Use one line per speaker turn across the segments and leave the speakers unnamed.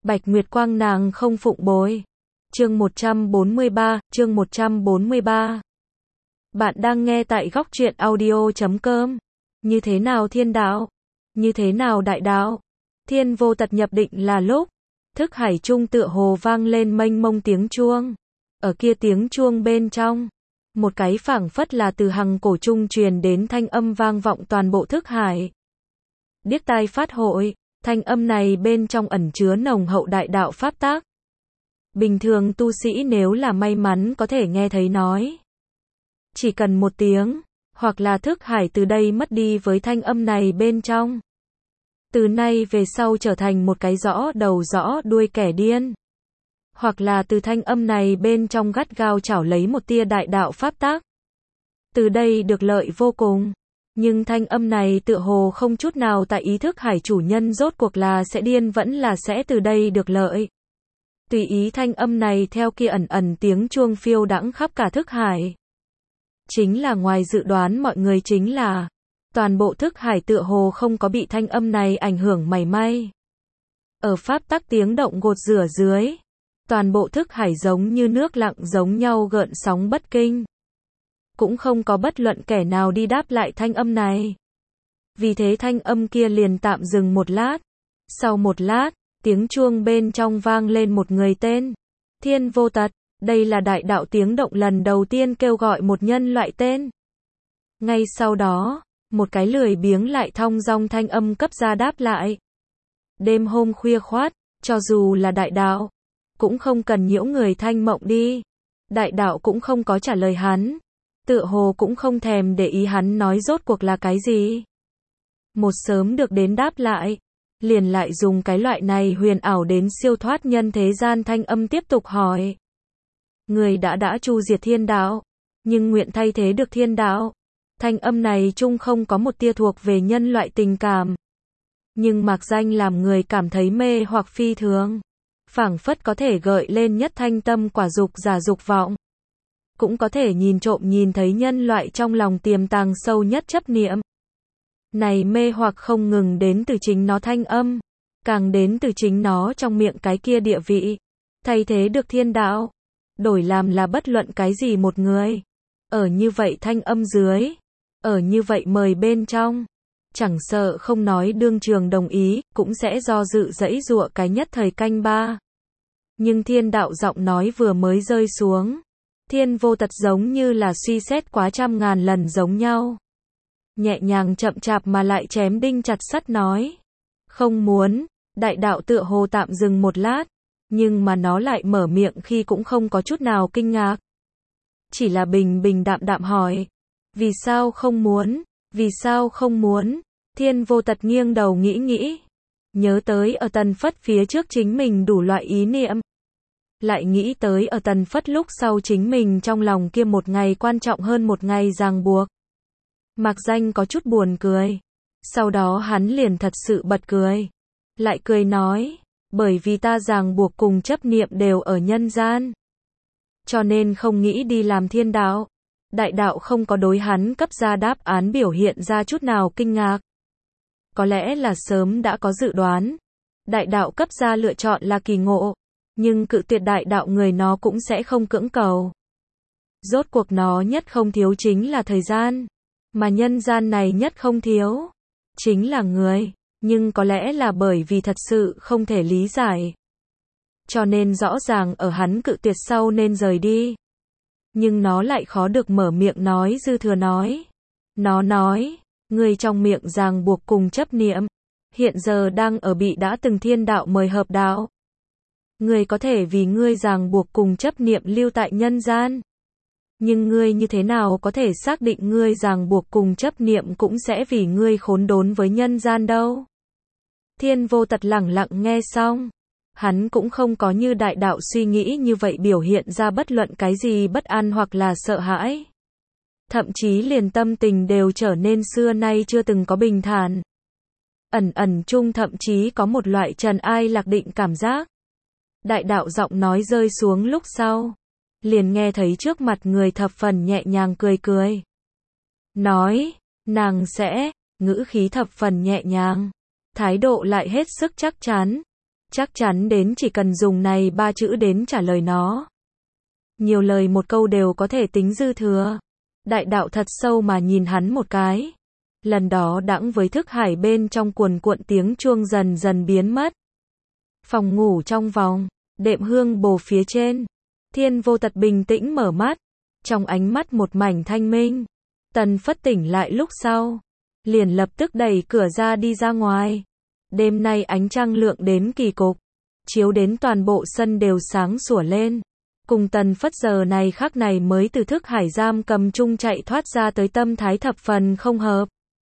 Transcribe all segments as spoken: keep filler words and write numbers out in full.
Bạch Nguyệt Quang nàng không phụng bồi. Chương một trăm bốn mươi ba, chương một trăm bốn mươi ba. Bạn đang nghe tại góc truyện audio chấm com. Như thế nào thiên đạo? Như thế nào đại đạo? Thiên vô tật nhập định là lúc, thức hải trung tựa hồ vang lên mênh mông tiếng chuông. Ở kia tiếng chuông bên trong, một cái phảng phất là từ hằng cổ trung truyền đến thanh âm vang vọng toàn bộ thức hải. Điếc tai phát hội, thanh âm này bên trong ẩn chứa nồng hậu đại đạo pháp tác. Bình thường tu sĩ nếu là may mắn có thể nghe thấy nói, chỉ cần một tiếng, hoặc là thức hải từ đây mất đi với thanh âm này bên trong. Từ nay về sau trở thành một cái rõ đầu rõ đuôi kẻ điên. Hoặc là từ thanh âm này bên trong gắt gao chảo lấy một tia đại đạo pháp tác. Từ đây được lợi vô cùng. Nhưng thanh âm này tựa hồ không chút nào tại ý thức hải chủ nhân rốt cuộc là sẽ điên vẫn là sẽ từ đây được lợi. Tùy ý thanh âm này theo kia ẩn ẩn tiếng chuông phiêu đãng khắp cả thức hải. Chính là ngoài dự đoán mọi người chính là, toàn bộ thức hải tựa hồ không có bị thanh âm này ảnh hưởng mảy may. Ở pháp tắc tiếng động gột rửa dưới, toàn bộ thức hải giống như nước lặng giống nhau gợn sóng bất kinh. Cũng không có bất luận kẻ nào đi đáp lại thanh âm này. Vì thế thanh âm kia liền tạm dừng một lát. Sau một lát, tiếng chuông bên trong vang lên một người tên. Thiên vô tật, đây là đại đạo tiếng động lần đầu tiên kêu gọi một nhân loại tên. Ngay sau đó, một cái lười biếng lại thong dong thanh âm cấp ra đáp lại. Đêm hôm khuya khoát, cho dù là đại đạo, cũng không cần nhiễu người thanh mộng đi. Đại đạo cũng không có trả lời hắn. Tựa hồ cũng không thèm để ý hắn nói rốt cuộc là cái gì. Một sớm được đến đáp lại, liền lại dùng cái loại này huyền ảo đến siêu thoát nhân thế gian thanh âm tiếp tục hỏi. Người đã đã tru diệt thiên đạo, nhưng nguyện thay thế được thiên đạo. Thanh âm này chung không có một tia thuộc về nhân loại tình cảm. Nhưng mạc danh làm người cảm thấy mê hoặc phi thường. Phảng phất có thể gợi lên nhất thanh tâm quả dục giả dục vọng. Cũng có thể nhìn trộm nhìn thấy nhân loại trong lòng tiềm tàng sâu nhất chấp niệm. Này mê hoặc không ngừng đến từ chính nó thanh âm, càng đến từ chính nó trong miệng cái kia địa vị. Thay thế được thiên đạo, đổi làm là bất luận cái gì một người. Ở như vậy thanh âm dưới, ở như vậy mời bên trong, chẳng sợ không nói đương trường đồng ý, cũng sẽ do dự dẫy dụa cái nhất thời canh ba. Nhưng thiên đạo giọng nói vừa mới rơi xuống, thiên vô tật giống như là suy xét quá trăm ngàn lần giống nhau. Nhẹ nhàng chậm chạp mà lại chém đinh chặt sắt nói. Không muốn, đại đạo tựa hồ tạm dừng một lát, nhưng mà nó lại mở miệng khi cũng không có chút nào kinh ngạc. Chỉ là bình bình đạm đạm hỏi. Vì sao không muốn, vì sao không muốn, thiên vô tật nghiêng đầu nghĩ nghĩ. Nhớ tới ở Tần Phất phía trước chính mình đủ loại ý niệm. Lại nghĩ tới ở Tần Phất lúc sau chính mình trong lòng kia một ngày quan trọng hơn một ngày ràng buộc. Mạc danh có chút buồn cười. Sau đó hắn liền thật sự bật cười. Lại cười nói, bởi vì ta ràng buộc cùng chấp niệm đều ở nhân gian. Cho nên không nghĩ đi làm thiên đạo. Đại đạo không có đối hắn cấp ra đáp án biểu hiện ra chút nào kinh ngạc. Có lẽ là sớm đã có dự đoán. Đại đạo cấp ra lựa chọn là kỳ ngộ. Nhưng cự tuyệt đại đạo người nó cũng sẽ không cưỡng cầu. Rốt cuộc nó nhất không thiếu chính là thời gian. Mà nhân gian này nhất không thiếu chính là người. Nhưng có lẽ là bởi vì thật sự không thể lý giải. Cho nên rõ ràng ở hắn cự tuyệt sau nên rời đi. Nhưng nó lại khó được mở miệng nói dư thừa nói. Nó nói, người trong miệng ràng buộc cùng chấp niệm, hiện giờ đang ở bị đã từng thiên đạo mời hợp đạo. Ngươi có thể vì ngươi ràng buộc cùng chấp niệm lưu tại nhân gian. Nhưng ngươi như thế nào có thể xác định ngươi ràng buộc cùng chấp niệm cũng sẽ vì ngươi khốn đốn với nhân gian đâu. Thiên vô tật lẳng lặng nghe xong. Hắn cũng không có như đại đạo suy nghĩ như vậy biểu hiện ra bất luận cái gì bất an hoặc là sợ hãi. Thậm chí liền tâm tình đều trở nên xưa nay chưa từng có bình thản. Ẩn ẩn chung thậm chí có một loại trần ai lạc định cảm giác. Đại đạo giọng nói rơi xuống lúc sau. Liền nghe thấy trước mặt người thập phần nhẹ nhàng cười cười. Nói, nàng sẽ, ngữ khí thập phần nhẹ nhàng. Thái độ lại hết sức chắc chắn. chắc chắn đến chỉ cần dùng này ba chữ đến trả lời nó. Nhiều lời một câu đều có thể tính dư thừa. Đại đạo thật sâu mà nhìn hắn một cái. Lần đó đãng với thức hải bên trong cuồn cuộn tiếng chuông dần dần biến mất. Phòng ngủ trong vòng, đệm hương bồ phía trên. Thiên Vô Tật bình tĩnh mở mắt. Trong ánh mắt một mảnh thanh minh. Tần Phất tỉnh lại lúc sau. Liền lập tức đẩy cửa ra đi ra ngoài. Đêm nay ánh trăng lượng đến kỳ cục. Chiếu đến toàn bộ sân đều sáng sủa lên. Cùng Tần Phất giờ này khắc này mới từ thức hải giam cầm chung chạy thoát ra tới tâm thái thập phần không hợp.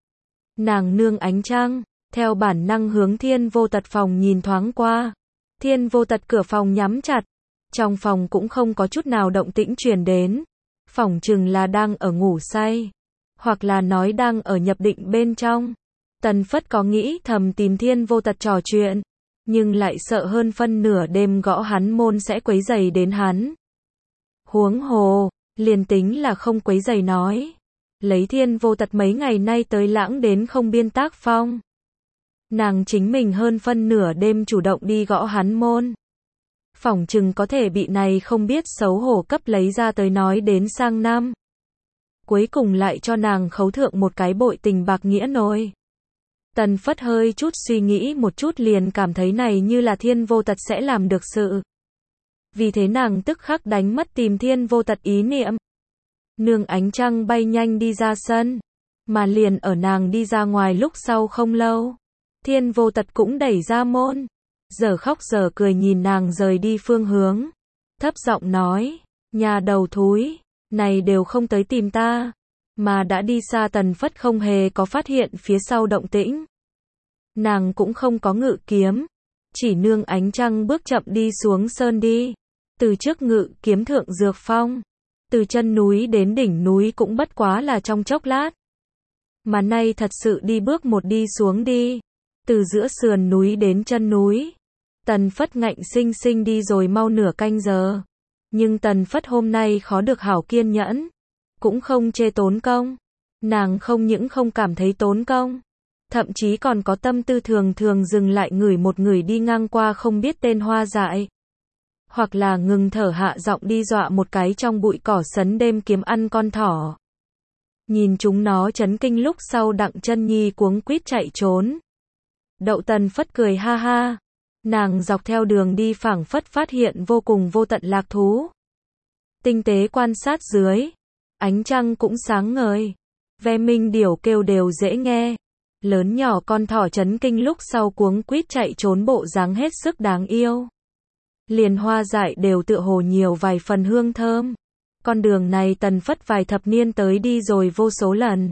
Nàng nương ánh trăng, theo bản năng hướng Thiên Vô Tật phòng nhìn thoáng qua. Thiên Vô Tật cửa phòng nhắm chặt. Trong phòng cũng không có chút nào động tĩnh truyền đến. Phỏng chừng là đang ở ngủ say. Hoặc là nói đang ở nhập định bên trong. Tần Phất có nghĩ thầm tìm Thiên Vô Tật trò chuyện. Nhưng lại sợ hơn phân nửa đêm gõ hắn môn sẽ quấy rầy đến hắn. Huống hồ, liền tính là không quấy rầy nói. Lấy Thiên Vô Tật mấy ngày nay tới lãng đến không biên tác phong. Nàng chính mình hơn phân nửa đêm chủ động đi gõ hắn môn. Phỏng chừng có thể bị này không biết xấu hổ cấp lấy ra tới nói đến sang năm. Cuối cùng lại cho nàng khấu thượng một cái bội tình bạc nghĩa nồi. Tần Phất hơi chút suy nghĩ một chút liền cảm thấy này như là Thiên Vô Tật sẽ làm được sự. Vì thế nàng tức khắc đánh mất tìm Thiên Vô Tật ý niệm. Nương ánh trăng bay nhanh đi ra sân. Mà liền ở nàng đi ra ngoài lúc sau không lâu. Thiên Vô Tật cũng đẩy ra môn. Giờ khóc giờ cười nhìn nàng rời đi phương hướng. Thấp giọng nói, nhà đầu thúi, này đều không tới tìm ta. Mà đã đi xa. Tần Phất không hề có phát hiện phía sau động tĩnh. Nàng cũng không có ngự kiếm. Chỉ nương ánh trăng bước chậm đi xuống sơn đi. Từ trước ngự kiếm thượng dược phong. Từ chân núi đến đỉnh núi cũng bất quá là trong chốc lát. Mà nay thật sự đi bước một đi xuống đi. Từ giữa sườn núi đến chân núi. Tần Phất ngạnh sinh sinh đi rồi mau nửa canh giờ. Nhưng Tần Phất hôm nay khó được hảo kiên nhẫn. Cũng không chê tốn công. Nàng không những không cảm thấy tốn công. Thậm chí còn có tâm tư thường thường dừng lại ngửi một người đi ngang qua không biết tên hoa dại. Hoặc là ngừng thở hạ giọng đi dọa một cái trong bụi cỏ sấn đêm kiếm ăn con thỏ. Nhìn chúng nó chấn kinh lúc sau Đặng Chân Nhi cuống quýt chạy trốn. Đậu Tần Phất cười ha ha. Nàng dọc theo đường đi phảng phất phát hiện vô cùng vô tận lạc thú. Tinh tế quan sát dưới. Ánh trăng cũng sáng ngời. Ve minh điểu kêu đều dễ nghe. Lớn nhỏ con thỏ chấn kinh lúc sau cuống quýt chạy trốn bộ dáng hết sức đáng yêu. Liền hoa dại đều tựa hồ nhiều vài phần hương thơm. Con đường này Tần Phất vài thập niên tới đi rồi vô số lần.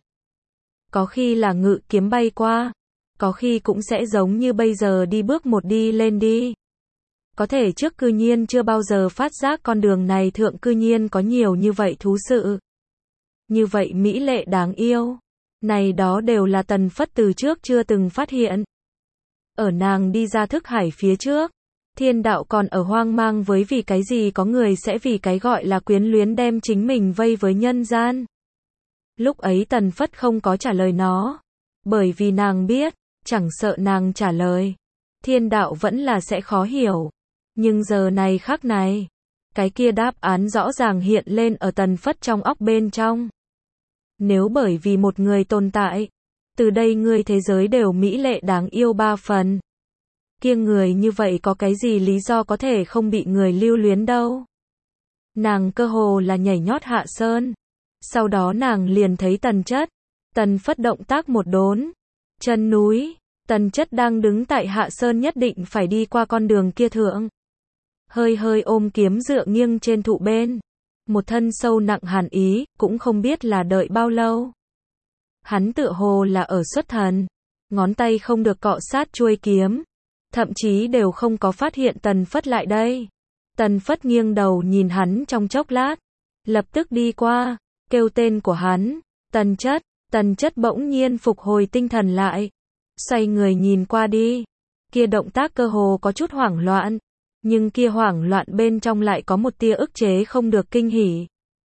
Có khi là ngự kiếm bay qua. Có khi cũng sẽ giống như bây giờ đi bước một đi lên đi. Có thể trước cư nhiên chưa bao giờ phát giác con đường này thượng cư nhiên có nhiều như vậy thú sự. Như vậy mỹ lệ đáng yêu. Này đó đều là Tần Phất từ trước chưa từng phát hiện. Ở nàng đi ra thức hải phía trước. Thiên đạo còn ở hoang mang với vì cái gì có người sẽ vì cái gọi là quyến luyến đem chính mình vây với nhân gian. Lúc ấy Tần Phất không có trả lời nó. Bởi vì nàng biết, chẳng sợ nàng trả lời. Thiên đạo vẫn là sẽ khó hiểu. Nhưng giờ này khắc này. Cái kia đáp án rõ ràng hiện lên ở Tần Phất trong óc bên trong. Nếu bởi vì một người tồn tại. Từ đây người thế giới đều mỹ lệ đáng yêu ba phần. Kia người như vậy có cái gì lý do có thể không bị người lưu luyến đâu. Nàng cơ hồ là nhảy nhót hạ sơn. Sau đó nàng liền thấy Tần Chất. Tần Phất động tác một đốn. Chân núi. Tần Chất đang đứng tại hạ sơn nhất định phải đi qua con đường kia thượng. Hơi hơi ôm kiếm dựa nghiêng trên thụ bên. Một thân sâu nặng hàn ý, cũng không biết là đợi bao lâu. Hắn tựa hồ là ở xuất thần. Ngón tay không được cọ sát chuôi kiếm. Thậm chí đều không có phát hiện Tần Phất lại đây. Tần Phất nghiêng đầu nhìn hắn trong chốc lát. Lập tức đi qua, kêu tên của hắn. Tần Chất. Tần Chất bỗng nhiên phục hồi tinh thần lại. Xoay người nhìn qua đi. Kia động tác cơ hồ có chút hoảng loạn. Nhưng kia hoảng loạn bên trong lại có một tia ức chế không được kinh hỉ.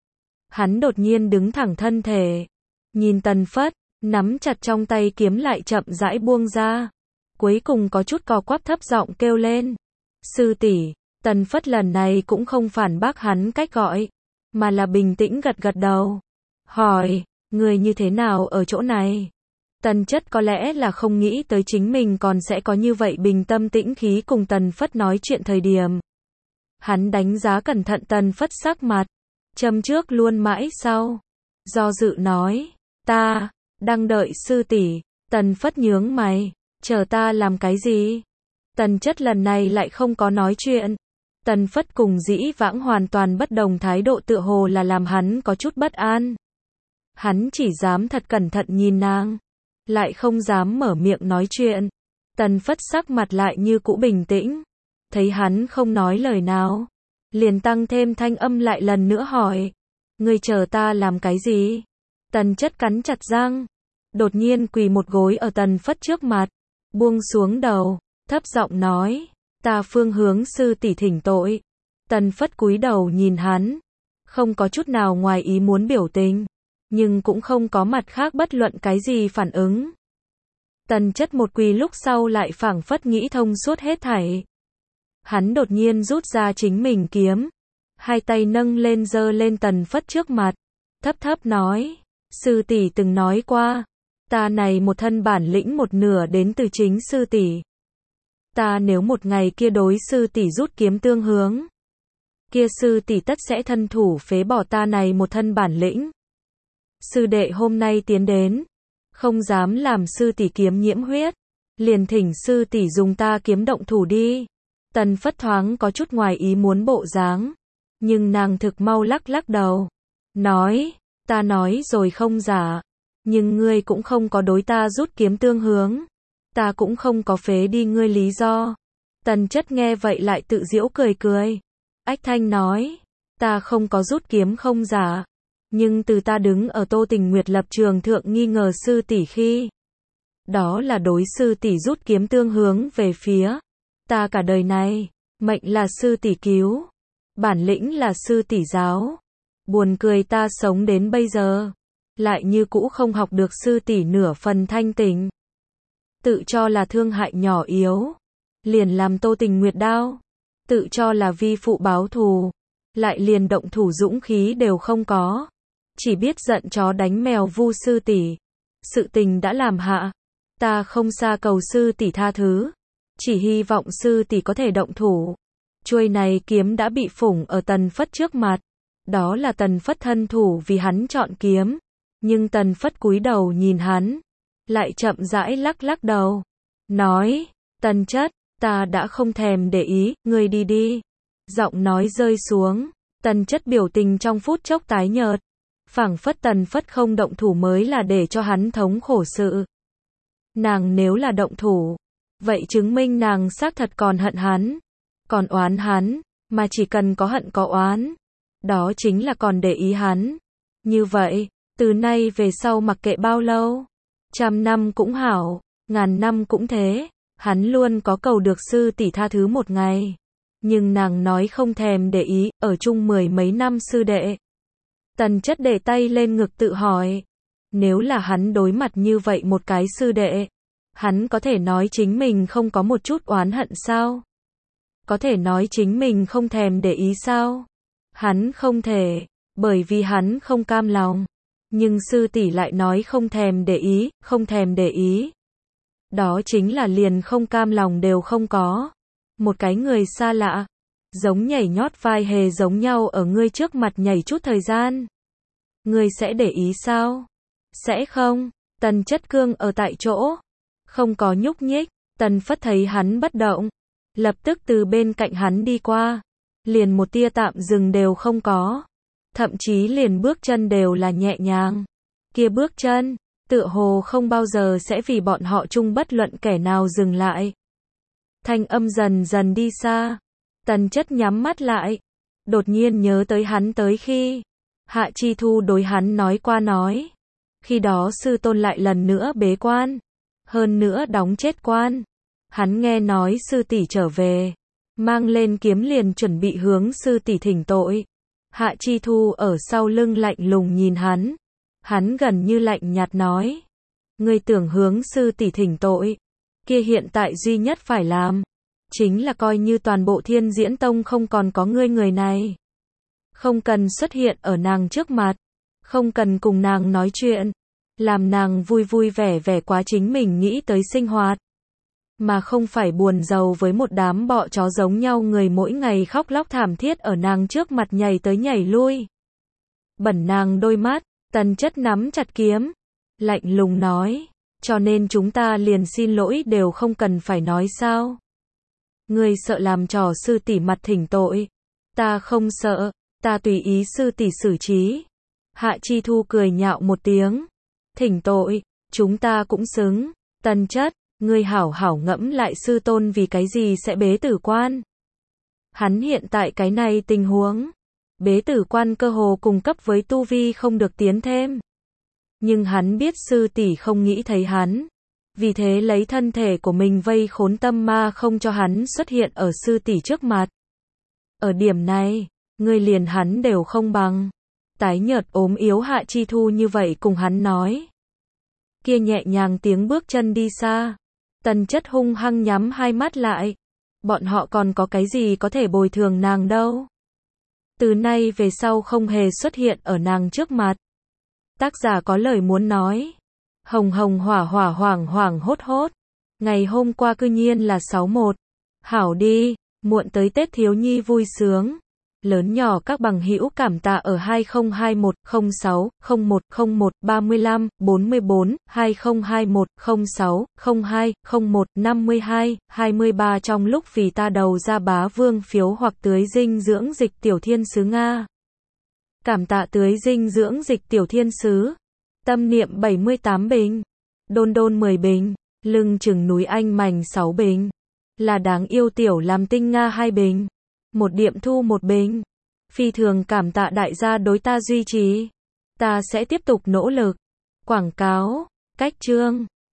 Hắn đột nhiên đứng thẳng thân thể. Nhìn Tần Phất, nắm chặt trong tay kiếm lại chậm rãi buông ra. cuối cùng có chút co quắp thấp giọng kêu lên. Sư tỷ. Tần Phất lần này cũng không phản bác hắn cách gọi, mà là bình tĩnh gật gật đầu. Hỏi, người như thế nào ở chỗ này? Tần Chất có lẽ là không nghĩ tới chính mình còn sẽ có như vậy bình tâm tĩnh khí cùng Tần Phất nói chuyện thời điểm. Hắn đánh giá cẩn thận Tần Phất sắc mặt, châm trước luôn mãi sau. Do dự nói, ta, đang đợi sư tỷ. Tần Phất nhướng mày, chờ ta làm cái gì? Tần Chất lần này lại không có nói chuyện. Tần Phất cùng dĩ vãng hoàn toàn bất đồng thái độ tựa hồ là làm hắn có chút bất an. Hắn chỉ dám thật cẩn thận nhìn nàng, lại không dám mở miệng nói chuyện. Tần Phất sắc mặt lại như cũ bình tĩnh, thấy hắn không nói lời nào, liền tăng thêm thanh âm lại lần nữa hỏi, ngươi chờ ta làm cái gì? Tần Chất cắn chặt răng, đột nhiên quỳ một gối ở Tần Phất trước mặt, buông xuống đầu, thấp giọng nói, ta phương hướng sư tỷ thỉnh tội. Tần Phất cúi đầu nhìn hắn, không có chút nào ngoài ý muốn biểu tình, nhưng cũng không có mặt khác bất luận cái gì phản ứng. Tần Chất một quỳ lúc sau lại phảng phất nghĩ thông suốt hết thảy. Hắn đột nhiên rút ra chính mình kiếm, hai tay nâng lên giơ lên Tần Phất trước mặt, thấp thấp nói, sư tỷ từng nói qua, ta này một thân bản lĩnh một nửa đến từ chính sư tỷ. Ta nếu một ngày kia đối sư tỷ rút kiếm tương hướng, kia sư tỷ tất sẽ thân thủ phế bỏ ta này một thân bản lĩnh. Sư đệ hôm nay tiến đến, không dám làm sư tỷ kiếm nhiễm huyết, liền thỉnh sư tỷ dùng ta kiếm động thủ đi. Tần Phất thoáng có chút ngoài ý muốn bộ dáng, nhưng nàng thực mau lắc lắc đầu, nói, ta nói rồi không giả, nhưng ngươi cũng không có đối ta rút kiếm tương hướng, ta cũng không có phế đi ngươi lý do. Tần Chất nghe vậy lại tự giễu cười cười, ách thanh nói, ta không có rút kiếm không giả, nhưng từ ta đứng ở Tô Tình Nguyệt lập trường thượng nghi ngờ sư tỷ khi, đó là đối sư tỷ rút kiếm tương hướng về phía ta cả đời này, mệnh là sư tỷ cứu, bản lĩnh là sư tỷ giáo. Buồn cười ta sống đến bây giờ, lại như cũ không học được sư tỷ nửa phần thanh tình. Tự cho là thương hại nhỏ yếu, liền làm Tô Tình Nguyệt đau, tự cho là vi phụ báo thù, lại liền động thủ dũng khí đều không có, chỉ biết giận chó đánh mèo vu sư tỷ. Sự tình đã làm hạ, ta không xa cầu sư tỷ tha thứ, chỉ hy vọng sư tỷ có thể động thủ. Chuôi này kiếm đã bị phủng ở Tần Phất trước mặt, đó là Tần Phất thân thủ vì hắn chọn kiếm, nhưng Tần Phất cúi đầu nhìn hắn, lại chậm rãi lắc lắc đầu, nói, Tần Chất, ta đã không thèm để ý, ngươi đi đi. Giọng nói rơi xuống, Tần Chất biểu tình trong phút chốc tái nhợt, phảng phất Tần Phất không động thủ mới là để cho hắn thống khổ sự. Nàng nếu là động thủ, vậy chứng minh nàng xác thật còn hận hắn, còn oán hắn, mà chỉ cần có hận có oán, đó chính là còn để ý hắn. Như vậy, từ nay về sau mặc kệ bao lâu, trăm năm cũng hảo, ngàn năm cũng thế, hắn luôn có cầu được sư tỷ tha thứ một ngày. Nhưng nàng nói không thèm để ý, ở chung mười mấy năm sư đệ. Tần Chất để tay lên ngực tự hỏi, nếu là hắn đối mặt như vậy một cái sư đệ, hắn có thể nói chính mình không có một chút oán hận sao? Có thể nói chính mình không thèm để ý sao? Hắn không thể, bởi vì hắn không cam lòng. Nhưng sư tỷ lại nói không thèm để ý, không thèm để ý. Đó chính là liền không cam lòng đều không có. Một cái người xa lạ, giống nhảy nhót vai hề giống nhau ở ngươi trước mặt nhảy chút thời gian. Ngươi sẽ để ý sao? Sẽ không. Tần Chất cương ở tại chỗ, không có nhúc nhích. Tần Phất thấy hắn bất động, lập tức từ bên cạnh hắn đi qua, liền một tia tạm dừng đều không có, thậm chí liền bước chân đều là nhẹ nhàng. Kia bước chân, tựa hồ không bao giờ sẽ vì bọn họ chung bất luận kẻ nào dừng lại. Thanh âm dần dần đi xa, Tần Chất nhắm mắt lại, đột nhiên nhớ tới hắn tới khi Hạ Chi Thu đối hắn nói qua nói, khi đó sư tôn lại lần nữa bế quan, hơn nữa đóng chết quan. Hắn nghe nói sư tỷ trở về, mang lên kiếm liền chuẩn bị hướng sư tỷ thỉnh tội. Hạ Chi Thu ở sau lưng lạnh lùng nhìn hắn, hắn gần như lạnh nhạt nói, ngươi tưởng hướng sư tỷ thỉnh tội, Kia hiện tại duy nhất phải làm, chính là coi như toàn bộ Thiên Diễn Tông không còn có ngươi người này. Không cần xuất hiện ở nàng trước mặt, không cần cùng nàng nói chuyện, làm nàng vui vui vẻ vẻ quá chính mình nghĩ tới sinh hoạt. Mà không phải buồn rầu với một đám bọ chó giống nhau người mỗi ngày khóc lóc thảm thiết ở nàng trước mặt nhảy tới nhảy lui. Bẩn nàng đôi mắt, Tần Chất nắm chặt kiếm, lạnh lùng nói, cho nên chúng ta liền xin lỗi đều không cần phải nói sao. Ngươi sợ làm trò sư tỷ mặt thỉnh tội, ta không sợ, ta tùy ý sư tỷ xử trí. Hạ Chi Thu cười nhạo một tiếng, thỉnh tội, chúng ta cũng xứng. Tần Chất, ngươi hảo hảo ngẫm lại sư tôn vì cái gì sẽ bế tử quan. Hắn hiện tại cái này tình huống, bế tử quan cơ hồ cùng cấp với tu vi không được tiến thêm. Nhưng hắn biết sư tỷ không nghĩ thấy hắn, vì thế lấy thân thể của mình vây khốn tâm ma không cho hắn xuất hiện ở sư tỷ trước mặt. Ở điểm này, ngươi liền hắn đều không bằng. Tái nhợt ốm yếu Hạ Chi Thu như vậy cùng hắn nói. Kia nhẹ nhàng tiếng bước chân đi xa. Tần Chất hung hăng nhắm hai mắt lại. Bọn họ còn có cái gì có thể bồi thường nàng đâu. Từ nay về sau không hề xuất hiện ở nàng trước mặt. Tác giả có lời muốn nói. Hồng hồng hỏa hỏa hoảng hoảng hốt hốt. Ngày hôm qua cư nhiên là sáu mốt. Hảo đi, muộn tới Tết thiếu nhi vui sướng. Lớn nhỏ các bằng hữu cảm tạ ở hai không hai một không sáu không một không một ba lăm bốn bốn hai không hai một không sáu không hai không một năm hai hai ba trong lúc vì ta đầu ra bá vương phiếu hoặc tưới dinh dưỡng dịch tiểu thiên sứ Nga. Cảm tạ tưới dinh dưỡng dịch tiểu thiên sứ. Tâm niệm bảy mươi tám bình. Đôn đôn mười bình. Lưng chừng núi anh mảnh sáu bình. Là đáng yêu tiểu làm tinh Nga hai bình. Một điểm thu một bình. Phi thường cảm tạ đại gia đối ta duy trì. Ta sẽ tiếp tục nỗ lực. Quảng cáo, cách chương.